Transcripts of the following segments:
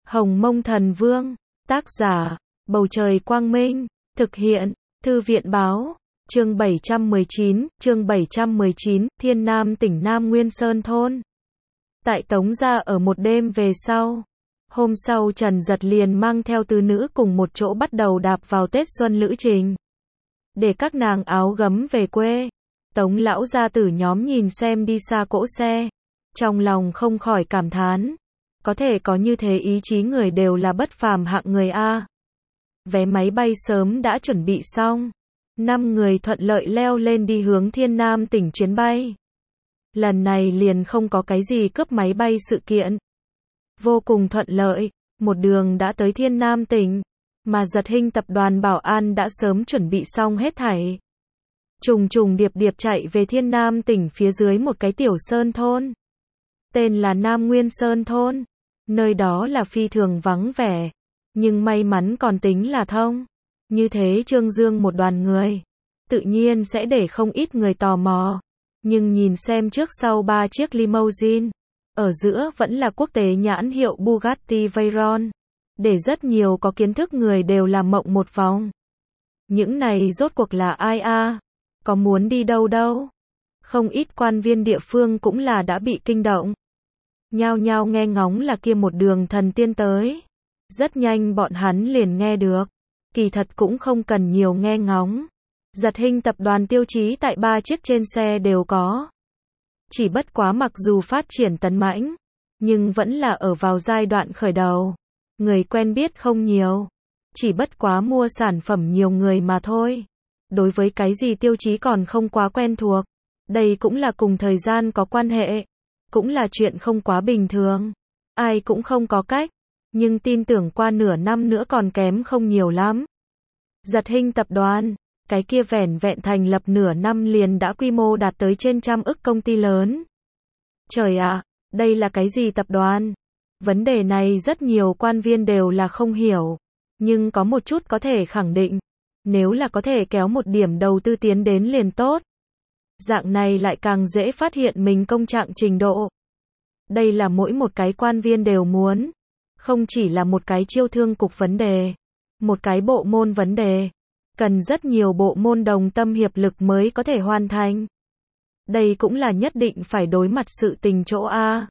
Hồng Mông Thần Vương, tác giả, Bầu Trời Quang Minh, thực hiện, Thư viện Báo, chương 719, Thiên Nam tỉnh Nam Nguyên Sơn Thôn. Tại Tống gia ở một đêm về sau. Hôm sau Trần Giật liền mang theo tứ nữ cùng một chỗ bắt đầu đạp vào Tết Xuân lữ trình. Để các nàng áo gấm về quê. Tống lão gia tử nhóm nhìn xem đi xa cỗ xe. Trong lòng không khỏi cảm thán. Có thể có như thế ý chí người đều là bất phàm hạng người A. Vé máy bay sớm đã chuẩn bị xong. 5 người thuận lợi leo lên đi hướng Thiên Nam tỉnh chuyến bay. Lần này liền không có cái gì cướp máy bay sự kiện. Vô cùng thuận lợi, một đường đã tới Thiên Nam tỉnh, mà Giật Hinh tập đoàn bảo an đã sớm chuẩn bị xong hết thảy. Trùng trùng điệp điệp chạy về Thiên Nam tỉnh phía dưới một cái tiểu sơn thôn. Tên là Nam Nguyên Sơn Thôn. Nơi đó là phi thường vắng vẻ, nhưng may mắn còn tính là thông. Như thế Trương Dương một đoàn người, tự nhiên sẽ để không ít người tò mò. Nhưng nhìn xem trước sau 3 chiếc limousine, ở giữa vẫn là quốc tế nhãn hiệu Bugatti Veyron, để rất nhiều có kiến thức người đều làm mộng một vòng. Những này rốt cuộc là ai a? Có muốn đi đâu đâu? Không ít quan viên địa phương cũng là đã bị kinh động. Nhao nhao nghe ngóng là kia một đường thần tiên tới. Rất nhanh bọn hắn liền nghe được. Kỳ thật cũng không cần nhiều nghe ngóng. Giật Hinh tập đoàn tiêu chí tại 3 chiếc trên xe đều có. Chỉ bất quá mặc dù phát triển tấn mãnh, nhưng vẫn là ở vào giai đoạn khởi đầu. Người quen biết không nhiều. Chỉ bất quá mua sản phẩm nhiều người mà thôi. Đối với cái gì tiêu chí còn không quá quen thuộc. Đây cũng là cùng thời gian có quan hệ. Cũng là chuyện không quá bình thường. Ai cũng không có cách. Nhưng tin tưởng qua nửa năm nữa còn kém không nhiều lắm. Giật Hinh tập đoàn, cái kia vẻn vẹn thành lập nửa năm liền đã quy mô đạt tới trên 100 ức công ty lớn. Trời ạ, đây là cái gì tập đoàn? Vấn đề này rất nhiều quan viên đều là không hiểu. Nhưng có một chút có thể khẳng định. Nếu là có thể kéo một điểm đầu tư tiến đến liền tốt. Dạng này lại càng dễ phát hiện mình công trạng trình độ. Đây là mỗi một cái quan viên đều muốn. Không chỉ là một cái chiêu thương cục vấn đề. Một cái bộ môn vấn đề. Cần rất nhiều bộ môn đồng tâm hiệp lực mới có thể hoàn thành. Đây cũng là nhất định phải đối mặt sự tình chỗ A.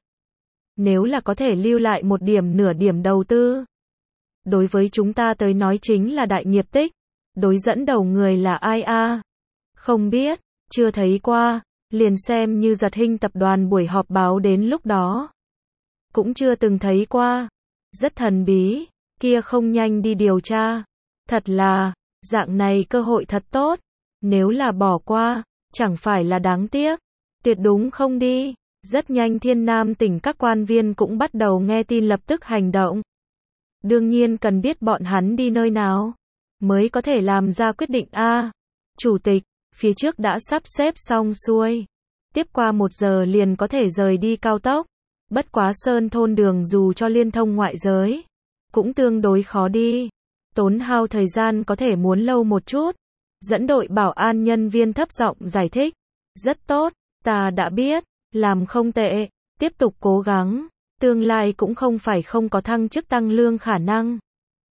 Nếu là có thể lưu lại một điểm nửa điểm đầu tư. Đối với chúng ta tới nói chính là đại nghiệp tích. Đối dẫn đầu người là ai A? Không biết, chưa thấy qua, liền xem như Giật Hinh tập đoàn buổi họp báo đến lúc đó. Cũng chưa từng thấy qua. Rất thần bí, kia không nhanh đi điều tra. Thật là, dạng này cơ hội thật tốt. Nếu là bỏ qua, chẳng phải là đáng tiếc. Tuyệt đúng không đi. Rất nhanh Thiên Nam tỉnh các quan viên cũng bắt đầu nghe tin lập tức hành động. Đương nhiên cần biết bọn hắn đi nơi nào, mới có thể làm ra quyết định A. Chủ tịch, phía trước đã sắp xếp xong xuôi. Tiếp qua 1 giờ liền có thể rời đi cao tốc. Bất quá Sơn Thôn đường dù cho liên thông ngoại giới, cũng tương đối khó đi. Tốn hao thời gian có thể muốn lâu một chút. Dẫn đội bảo an nhân viên thấp giọng giải thích. Rất tốt, ta đã biết, làm không tệ, tiếp tục cố gắng. Tương lai cũng không phải không có thăng chức tăng lương khả năng.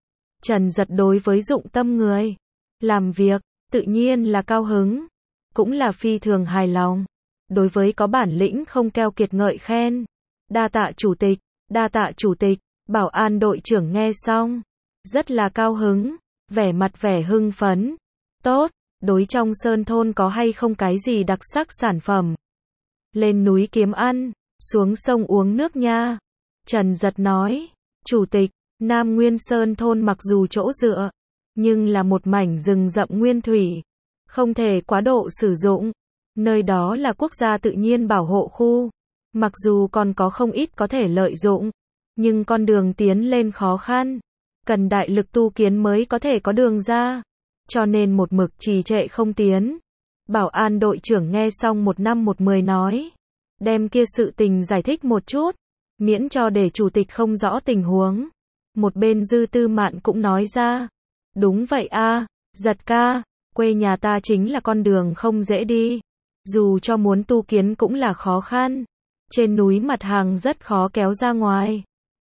Trần Giật đối với dụng tâm người làm việc, tự nhiên là cao hứng. Cũng là phi thường hài lòng. Đối với có bản lĩnh không keo kiệt ngợi khen. Đa tạ chủ tịch, đa tạ chủ tịch. Bảo an đội trưởng nghe xong, rất là cao hứng, vẻ mặt vẻ hưng phấn. Tốt, đối trong Sơn Thôn có hay không cái gì đặc sắc sản phẩm? Lên núi kiếm ăn, xuống sông uống nước nha. Trần Giật nói, chủ tịch, Nam Nguyên Sơn Thôn mặc dù chỗ dựa, nhưng là một mảnh rừng rậm nguyên thủy, không thể quá độ sử dụng. Nơi đó là quốc gia tự nhiên bảo hộ khu. Mặc dù còn có không ít có thể lợi dụng, nhưng con đường tiến lên khó khăn. Cần đại lực tu kiến mới có thể có đường ra. Cho nên một mực trì trệ không tiến. Bảo an đội trưởng nghe xong 1 năm 1 mười nói. Đem kia sự tình giải thích một chút. Miễn cho để chủ tịch không rõ tình huống. Một bên Dư Tư Mạn cũng nói ra. Đúng vậy a, Giật ca, quê nhà ta chính là con đường không dễ đi. Dù cho muốn tu kiến cũng là khó khăn. Trên núi mặt hàng rất khó kéo ra ngoài.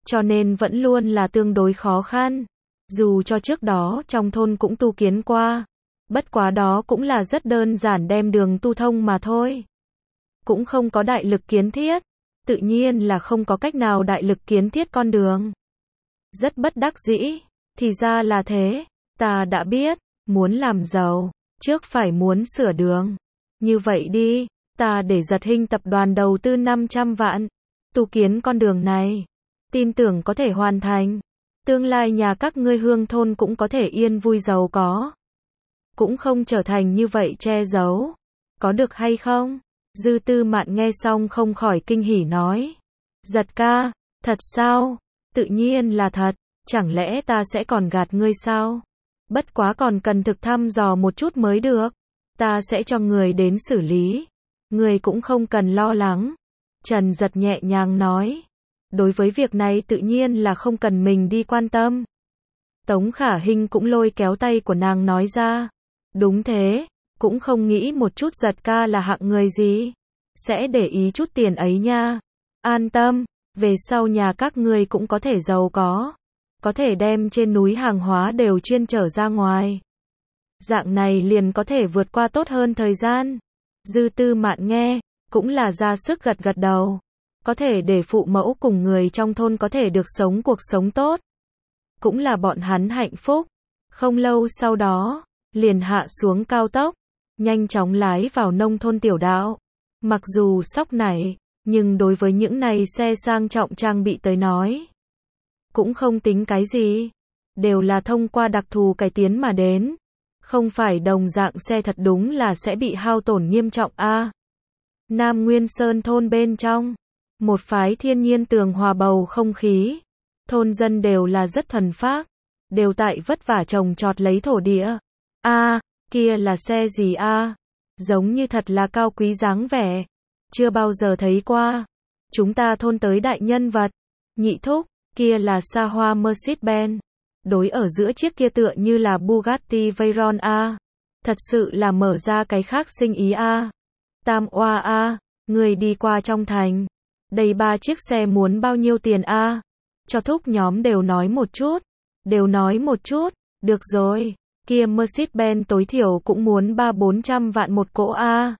cho nên vẫn luôn là tương đối khó khăn. Dù cho trước đó trong thôn cũng tu kiến qua, bất quá đó cũng là rất đơn giản đem đường tu thông mà thôi. Cũng không có đại lực kiến thiết, tự nhiên là không có cách nào đại lực kiến thiết con đường. Rất bất đắc dĩ, thì ra là thế, ta đã biết, muốn làm giàu, trước phải muốn sửa đường. Như vậy đi, ta để Giật Hinh tập đoàn đầu tư 500 vạn, tu kiến con đường này, tin tưởng có thể hoàn thành. Tương lai nhà các ngươi Hương thôn cũng có thể yên vui giàu có. Cũng không trở thành như vậy che giấu. Có được hay không? Dư Tư Mạn nghe xong không khỏi kinh hỉ nói. Giật ca, thật sao? Tự nhiên là thật, chẳng lẽ ta sẽ còn gạt ngươi sao? Bất quá còn cần thực thăm dò một chút mới được. Ta sẽ cho người đến xử lý. Người cũng không cần lo lắng. Trần Giật nhẹ nhàng nói. Đối với việc này tự nhiên là không cần mình đi quan tâm. Tống Khả Hinh cũng lôi kéo tay của nàng nói ra. Đúng thế, cũng không nghĩ một chút Giật ca là hạng người gì. Sẽ để ý chút tiền ấy nha. An tâm, về sau nhà các ngươi cũng có thể giàu có. Có thể đem trên núi hàng hóa đều chuyên chở ra ngoài. Dạng này liền có thể vượt qua tốt hơn thời gian. Dư Tư Mạn nghe, cũng là ra sức gật gật đầu. Có thể để phụ mẫu cùng người trong thôn có thể được sống cuộc sống tốt. Cũng là bọn hắn hạnh phúc. Không lâu sau đó, liền hạ xuống cao tốc, nhanh chóng lái vào nông thôn tiểu đạo. Mặc dù sóc này, nhưng đối với những này xe sang trọng trang bị tới nói, cũng không tính cái gì. Đều là thông qua đặc thù cải tiến mà đến. Không phải đồng dạng xe thật đúng là sẽ bị hao tổn nghiêm trọng a. Nam Nguyên Sơn thôn bên trong, một phái thiên nhiên tường hòa bầu không khí. Thôn dân đều là rất thuần phác, đều tại vất vả trồng trọt lấy thổ địa. A, kia là xe gì a? Giống như thật là cao quý dáng vẻ. Chưa bao giờ thấy qua. Chúng ta thôn tới đại nhân vật. Nhị thúc, kia là xa hoa Mercedes-Benz. Đối ở giữa chiếc kia tựa như là Bugatti Veyron a. Thật sự là mở ra cái khác sinh ý a. Tam oa a, người đi qua trong thành. Đây 3 chiếc xe muốn bao nhiêu tiền a? Cho thúc nhóm đều nói một chút. Đều nói một chút. Được rồi. Kia Mercedes-Benz tối thiểu cũng muốn 300-400 vạn một cỗ a.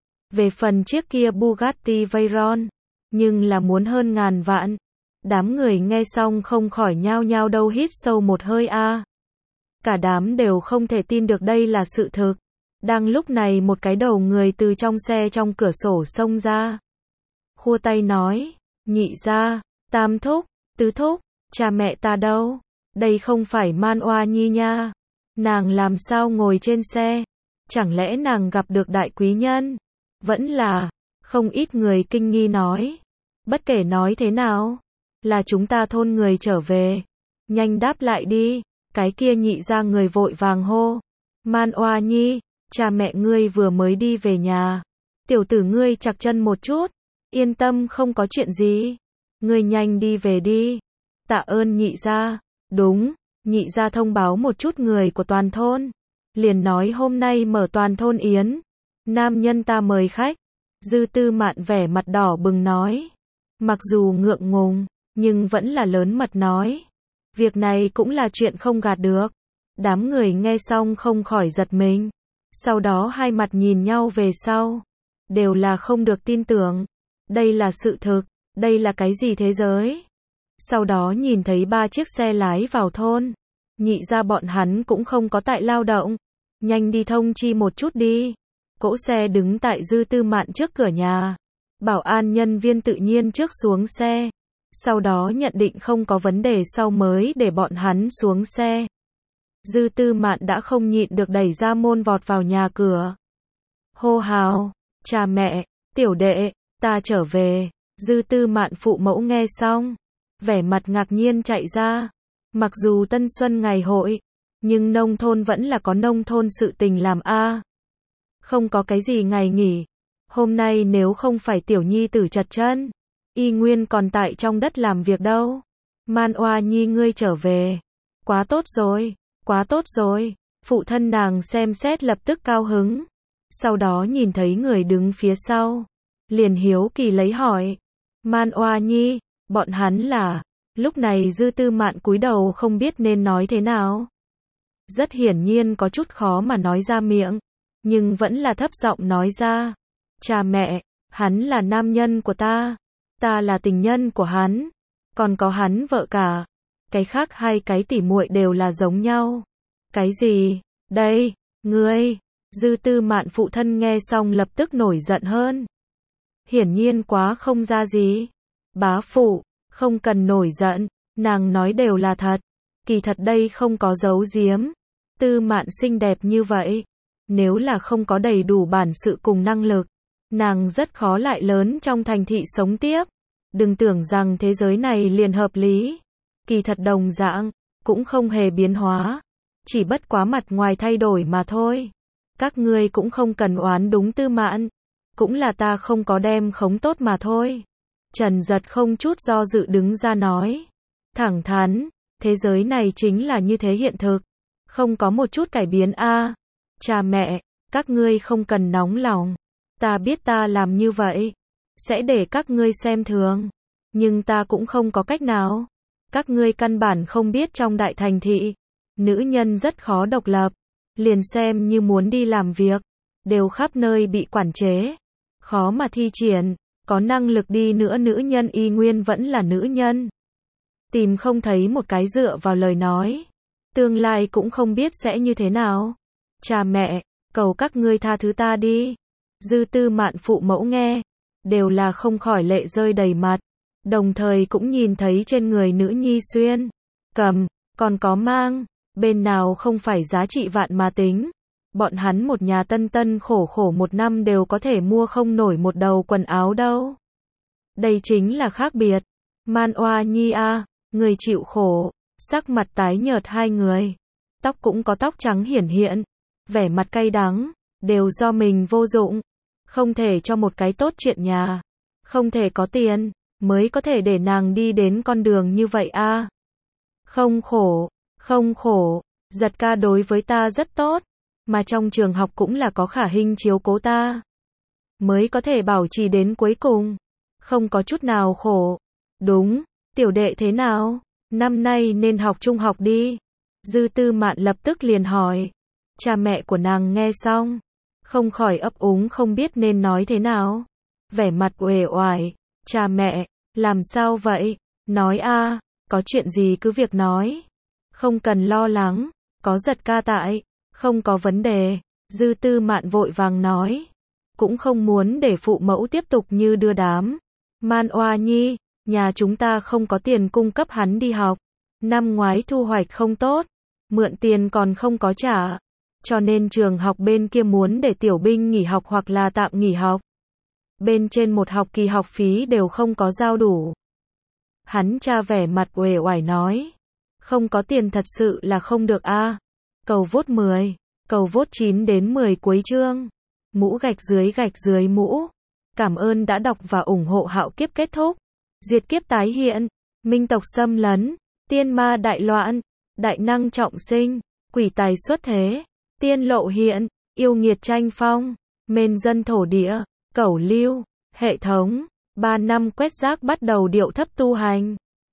Về phần chiếc kia Bugatti Veyron, nhưng là muốn hơn ngàn vạn. Đám người nghe xong không khỏi nhao nhao đâu hít sâu một hơi a. Cả đám đều không thể tin được đây là sự thực. Đang lúc này một cái đầu người từ trong xe trong cửa sổ xông ra. Khua tay nói, nhị gia, tam thúc, tứ thúc, cha mẹ ta đâu? Đây không phải Man Oa Nhi nha. Nàng làm sao ngồi trên xe? Chẳng lẽ nàng gặp được đại quý nhân? Vẫn là, không ít người kinh nghi nói. Bất kể nói thế nào, là chúng ta thôn người trở về. Nhanh đáp lại đi. Cái kia nhị ra người vội vàng hô. Man Oa Nhi, cha mẹ ngươi vừa mới đi về nhà. Tiểu tử ngươi chạc chân một chút. Yên tâm không có chuyện gì. Ngươi nhanh đi về đi. Tạ ơn nhị ra. Đúng, nhị ra thông báo một chút người của toàn thôn. Liền nói hôm nay mở toàn thôn yến. Nam nhân ta mời khách. Dư Tư Mạn vẻ mặt đỏ bừng nói. Mặc dù ngượng ngùng, nhưng vẫn là lớn mật nói. Việc này cũng là chuyện không gạt được. Đám người nghe xong không khỏi giật mình. Sau đó hai mặt nhìn nhau về sau. Đều là không được tin tưởng. Đây là sự thực. Đây là cái gì thế giới? Sau đó nhìn thấy 3 chiếc xe lái vào thôn. Nhị ra bọn hắn cũng không có tại lao động. Nhanh đi thông chi một chút đi. Cỗ xe đứng tại Dư Tư Mạn trước cửa nhà. Bảo an nhân viên tự nhiên trước xuống xe. Sau đó nhận định không có vấn đề sau mới để bọn hắn xuống xe. Dư Tư Mạn đã không nhịn được đẩy ra môn vọt vào nhà cửa. Hô hào, cha mẹ, tiểu đệ, ta trở về. Dư Tư Mạn phụ mẫu nghe xong, vẻ mặt ngạc nhiên chạy ra. Mặc dù Tân Xuân ngày hội, nhưng nông thôn vẫn là có nông thôn sự tình làm a. Không có cái gì ngày nghỉ. Hôm nay nếu không phải tiểu nhi tử chật chân, y nguyên còn tại trong đất làm việc đâu. Man Oa Nhi ngươi trở về. Quá tốt rồi, quá tốt rồi. Phụ thân nàng xem xét lập tức cao hứng. Sau đó nhìn thấy người đứng phía sau. Liền hiếu kỳ lấy hỏi. Man Oa Nhi, bọn hắn là Lúc này Dư Tư Mạn cúi đầu không biết nên nói thế nào. Rất hiển nhiên có chút khó mà nói ra miệng, nhưng vẫn là thấp giọng nói ra. Cha mẹ, hắn là nam nhân của ta là tình nhân của hắn, còn có hắn vợ cả. Cái khác hai cái tỉ muội đều là giống nhau. Cái gì? Đây, ngươi. Dư Tư Mạn phụ thân nghe xong lập tức nổi giận hơn. Hiển nhiên quá không ra gì. Bá phụ, không cần nổi giận, nàng nói đều là thật. Kỳ thật đây không có giấu giếm. Tư Mạn xinh đẹp như vậy, nếu là không có đầy đủ bản sự cùng năng lực, nàng rất khó lại lớn trong thành thị sống tiếp. Đừng tưởng rằng thế giới này liền hợp lý. Kỳ thật đồng dạng, cũng không hề biến hóa. Chỉ bất quá mặt ngoài thay đổi mà thôi. Các ngươi cũng không cần oán đúng Tư Mạn. Cũng là ta không có đem khống tốt mà thôi. Trần Giật không chút do dự đứng ra nói. Thẳng thắn, thế giới này chính là như thế hiện thực. Không có một chút cải biến a. Cha mẹ, các ngươi không cần nóng lòng. Ta biết ta làm như vậy sẽ để các ngươi xem thường. Nhưng ta cũng không có cách nào. Các ngươi căn bản không biết trong đại thành thị, nữ nhân rất khó độc lập. Liền xem như muốn đi làm việc, đều khắp nơi bị quản chế. Khó mà thi triển, có năng lực đi nữa nữ nhân y nguyên vẫn là nữ nhân. Tìm không thấy một cái dựa vào lời nói. Tương lai cũng không biết sẽ như thế nào. Cha mẹ, cầu các ngươi tha thứ ta đi. Dư Tư Mạn phụ mẫu nghe, đều là không khỏi lệ rơi đầy mặt. Đồng thời cũng nhìn thấy trên người nữ nhi xuyên, cầm, còn có mang, bên nào không phải giá trị vạn mà tính. Bọn hắn một nhà tân tân khổ khổ một năm đều có thể mua không nổi một đầu quần áo đâu. Đây chính là khác biệt. Man oa nhi a, người chịu khổ, sắc mặt tái nhợt hai người. Tóc cũng có tóc trắng hiển hiện, vẻ mặt cay đắng, đều do mình vô dụng. Không thể cho một cái tốt chuyện nhà, không thể có tiền, mới có thể để nàng đi đến con đường như vậy a. Không khổ, Giật ca đối với ta rất tốt, mà trong trường học cũng là có Khả Hinh chiếu cố ta, mới có thể bảo trì đến cuối cùng, không có chút nào khổ. Đúng, tiểu đệ thế nào? Năm nay nên học trung học đi. Dư Tư Mạn lập tức liền hỏi. Cha mẹ của nàng nghe xong, không khỏi ấp úng không biết nên nói thế nào. Vẻ mặt uể oải. Cha mẹ, làm sao vậy? Nói a, có chuyện gì cứ việc nói. Không cần lo lắng, có Giật ca tại, không có vấn đề. Dư Tư Mạn vội vàng nói. Cũng không muốn để phụ mẫu tiếp tục như đưa đám. Man oa nhi, nhà chúng ta không có tiền cung cấp hắn đi học. Năm ngoái thu hoạch không tốt, mượn tiền còn không có trả. Cho nên trường học bên kia muốn để tiểu binh nghỉ học hoặc là tạm nghỉ học. Bên trên một học kỳ học phí đều không có giao đủ. Hắn cha vẻ mặt uể oải nói. Không có tiền thật sự là không được a. Cầu vote 10, cầu vote 9 đến 10 cuối chương. Mũ gạch dưới mũ. Cảm ơn đã đọc và ủng hộ Hạo Kiếp kết thúc. Diệt kiếp tái hiện, minh tộc xâm lấn, tiên ma đại loạn, đại năng trọng sinh, quỷ tài xuất thế, tiên lộ hiện, yêu nghiệt tranh phong, mên dân thổ địa, cẩu lưu, hệ thống, 3 năm quét rác bắt đầu điệu thấp tu hành.